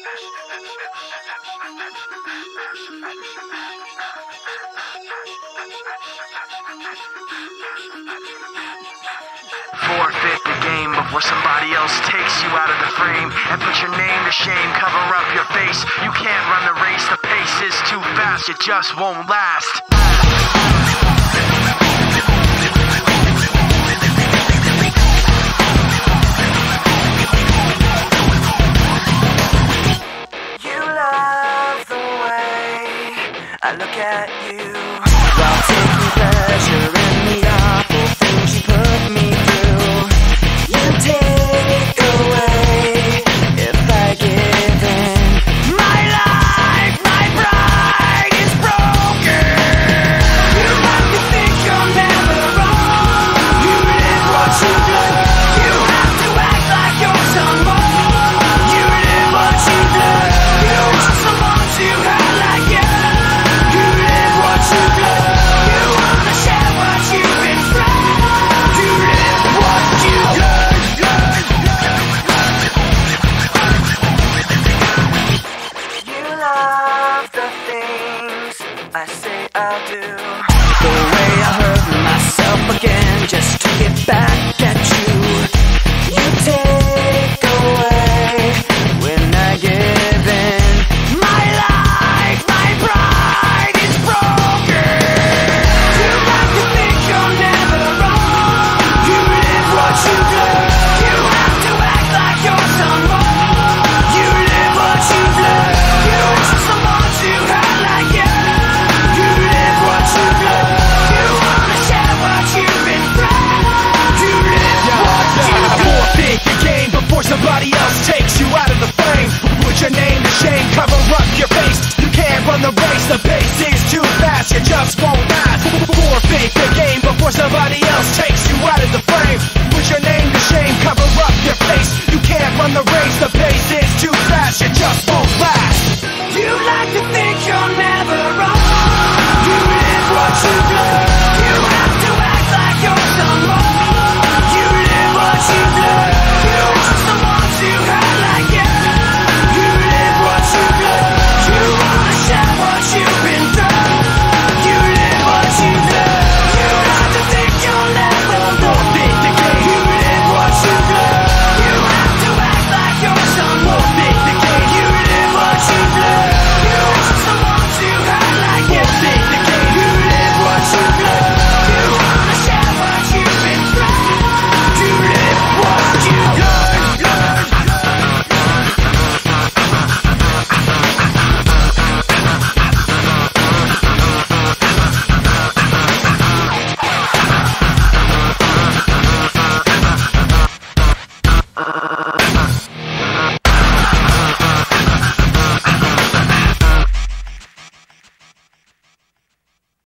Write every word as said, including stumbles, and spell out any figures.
Forfeit the game before somebody else takes you out of the frame and put your name to shame, cover up your face. You can't run the race, the pace is too fast, it just won't last. You love the way I look at you while taking pleasure